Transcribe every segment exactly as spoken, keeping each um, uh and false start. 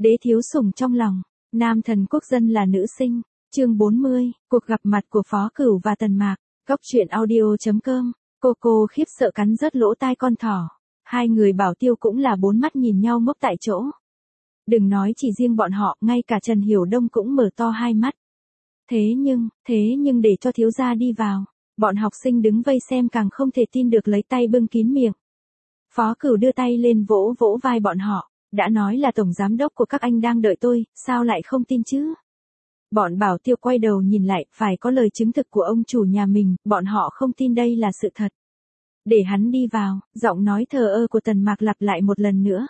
Đế thiếu sủng trong lòng, nam thần quốc dân là nữ sinh, chương bốn mươi, cuộc gặp mặt của Phó Cửu và Tần Mạc, Cóc truyện audio chấm com, cô cô khiếp sợ cắn rớt lỗ tai con thỏ, hai người bảo tiêu cũng là bốn mắt nhìn nhau ngốc tại chỗ. Đừng nói chỉ riêng bọn họ, ngay cả Trần Hiểu Đông cũng mở to hai mắt. Thế nhưng, thế nhưng để cho thiếu gia đi vào, bọn học sinh đứng vây xem càng không thể tin được lấy tay bưng kín miệng. Phó Cửu đưa tay lên vỗ vỗ vai bọn họ, đã nói là tổng giám đốc của các anh đang đợi tôi, sao lại không tin chứ? Bọn bảo tiêu quay đầu nhìn lại, phải có lời chứng thực của ông chủ nhà mình, bọn họ không tin đây là sự thật. Để hắn đi vào, giọng nói thờ ơ của Tần Mạc lặp lại một lần nữa.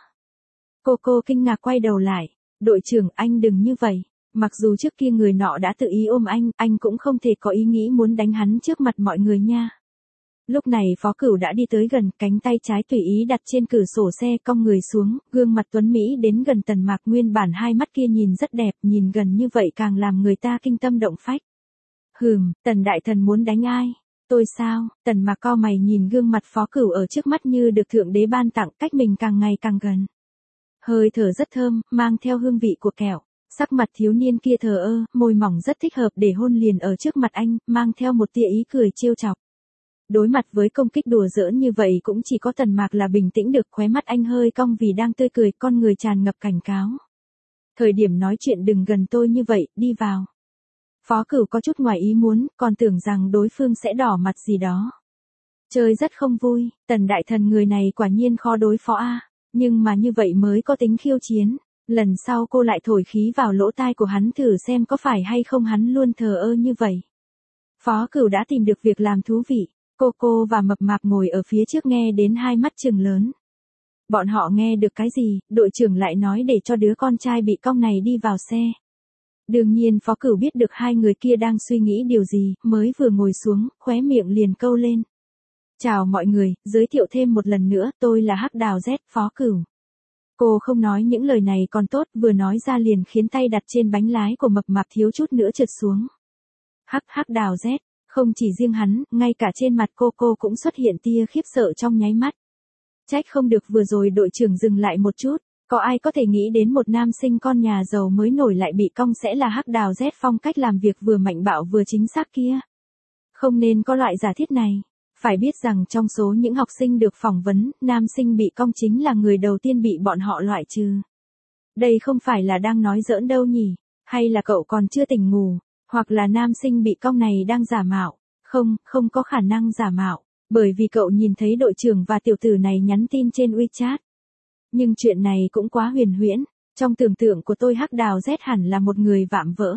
Cô cô kinh ngạc quay đầu lại, đội trưởng anh đừng như vậy, mặc dù trước kia người nọ đã tự ý ôm anh, anh cũng không thể có ý nghĩ muốn đánh hắn trước mặt mọi người nha. Lúc này Phó Cửu đã đi tới gần, cánh tay trái tùy ý đặt trên cửa sổ xe, cong người xuống, gương mặt tuấn mỹ đến gần Tần Mạc, nguyên bản hai mắt kia nhìn rất đẹp, nhìn gần như vậy càng làm người ta kinh tâm động phách. Hừm, Tần đại thần muốn đánh ai? Tôi sao? Tần Mạc cau mày nhìn gương mặt Phó Cửu ở trước mắt như được thượng đế ban tặng, cách mình càng ngày càng gần. Hơi thở rất thơm, mang theo hương vị của kẹo. Sắc mặt thiếu niên kia thờ ơ, môi mỏng rất thích hợp để hôn liền ở trước mặt anh, mang theo một tia ý cười trêu chọc. Đối mặt với công kích đùa giỡn như vậy cũng chỉ có Tần Mạc là bình tĩnh được, khóe mắt anh hơi cong vì đang tươi cười, con người tràn ngập cảnh cáo. Thời điểm nói chuyện đừng gần tôi như vậy, đi vào. Phó Cửu có chút ngoài ý muốn, còn tưởng rằng đối phương sẽ đỏ mặt gì đó. Chơi rất không vui, Tần đại thần người này quả nhiên khó đối phó a, nhưng mà như vậy mới có tính khiêu chiến. Lần sau cô lại thổi khí vào lỗ tai của hắn thử xem có phải hay không hắn luôn thờ ơ như vậy. Phó Cửu đã tìm được việc làm thú vị. Cô cô và Mập Mạp ngồi ở phía trước nghe đến hai mắt trừng lớn. Bọn họ nghe được cái gì, đội trưởng lại nói để cho đứa con trai bị cong này đi vào xe. Đương nhiên Phó Cửu biết được hai người kia đang suy nghĩ điều gì, mới vừa ngồi xuống, khóe miệng liền câu lên. Chào mọi người, giới thiệu thêm một lần nữa, tôi là Hắc Đào Z, Phó Cửu. Cô không nói những lời này còn tốt, vừa nói ra liền khiến tay đặt trên bánh lái của Mập Mạp thiếu chút nữa trượt xuống. Hắc Hắc Đào Z. Không chỉ riêng hắn, ngay cả trên mặt cô cô cũng xuất hiện tia khiếp sợ trong nháy mắt. Trách không được vừa rồi đội trưởng dừng lại một chút, có ai có thể nghĩ đến một nam sinh con nhà giàu mới nổi lại bị cong sẽ là Hắc Đào Z, phong cách làm việc vừa mạnh bạo vừa chính xác kia. Không nên có loại giả thiết này, phải biết rằng trong số những học sinh được phỏng vấn, nam sinh bị cong chính là người đầu tiên bị bọn họ loại trừ. Đây không phải là đang nói giỡn đâu nhỉ, hay là cậu còn chưa tỉnh ngủ? Hoặc là nam sinh bị cong này đang giả mạo, không, không có khả năng giả mạo, bởi vì cậu nhìn thấy đội trưởng và tiểu tử này nhắn tin trên WeChat. Nhưng chuyện này cũng quá huyền huyễn, trong tưởng tượng của tôi Hắc Đào Z hẳn là một người vạm vỡ.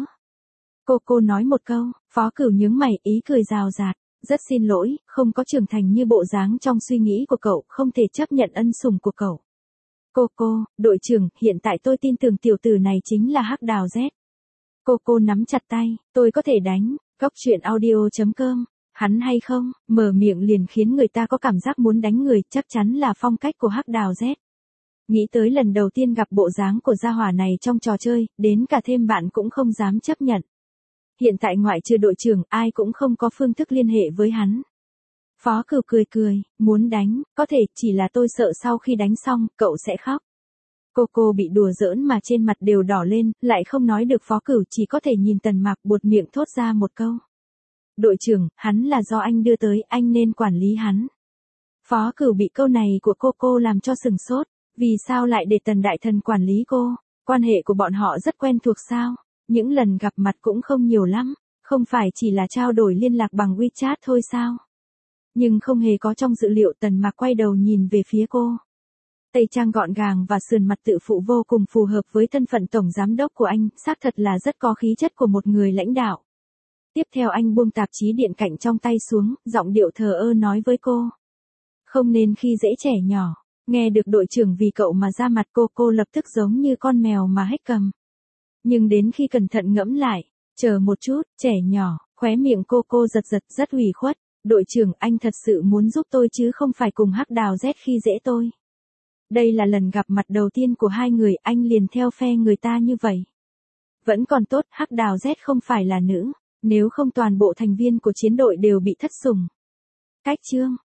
Cô cô nói một câu, Phó Cửu nhướng mày, ý cười rào rạt, rất xin lỗi, không có trưởng thành như bộ dáng trong suy nghĩ của cậu, không thể chấp nhận ân sủng của cậu. Cô cô, đội trưởng, hiện tại tôi tin tưởng tiểu tử này chính là Hắc Đào Z. Cô cô nắm chặt tay, tôi có thể đánh, Cóc truyện audio chấm com, hắn hay không, mở miệng liền khiến người ta có cảm giác muốn đánh người, chắc chắn là phong cách của Hắc Đào Z. Nghĩ tới lần đầu tiên gặp bộ dáng của gia hỏa này trong trò chơi, đến cả thêm bạn cũng không dám chấp nhận. Hiện tại ngoại trừ đội trưởng, ai cũng không có phương thức liên hệ với hắn. Phó Cửu cười cười, muốn đánh, có thể, chỉ là tôi sợ sau khi đánh xong, cậu sẽ khóc. Cô cô bị đùa giỡn mà trên mặt đều đỏ lên, lại không nói được. Phó Cửu chỉ có thể nhìn Tần Mạc buột miệng thốt ra một câu. Đội trưởng, hắn là do anh đưa tới, anh nên quản lý hắn. Phó Cửu bị câu này của cô cô làm cho sừng sốt, vì sao lại để Tần đại thần quản lý cô, quan hệ của bọn họ rất quen thuộc sao, những lần gặp mặt cũng không nhiều lắm, không phải chỉ là trao đổi liên lạc bằng WeChat thôi sao. Nhưng không hề có trong dự liệu. Tần Mạc quay đầu nhìn về phía cô. Tây trang gọn gàng và sườn mặt tự phụ vô cùng phù hợp với thân phận tổng giám đốc của anh, xác thật là rất có khí chất của một người lãnh đạo. Tiếp theo anh buông tạp chí điện cạnh trong tay xuống, giọng điệu thờ ơ nói với cô. Không nên khi dễ trẻ nhỏ, nghe được đội trưởng vì cậu mà ra mặt, cô cô lập tức giống như con mèo mà hách cầm. Nhưng đến khi cẩn thận ngẫm lại, chờ một chút, trẻ nhỏ, khóe miệng cô cô giật giật rất ủy khuất. Đội trưởng, anh thật sự muốn giúp tôi chứ không phải cùng Hắc Đào Z khi dễ tôi. Đây là lần gặp mặt đầu tiên của hai người, anh liền theo phe người ta như vậy. Vẫn còn tốt, Hắc Đào Z không phải là nữ, nếu không toàn bộ thành viên của chiến đội đều bị thất sủng. Cách chương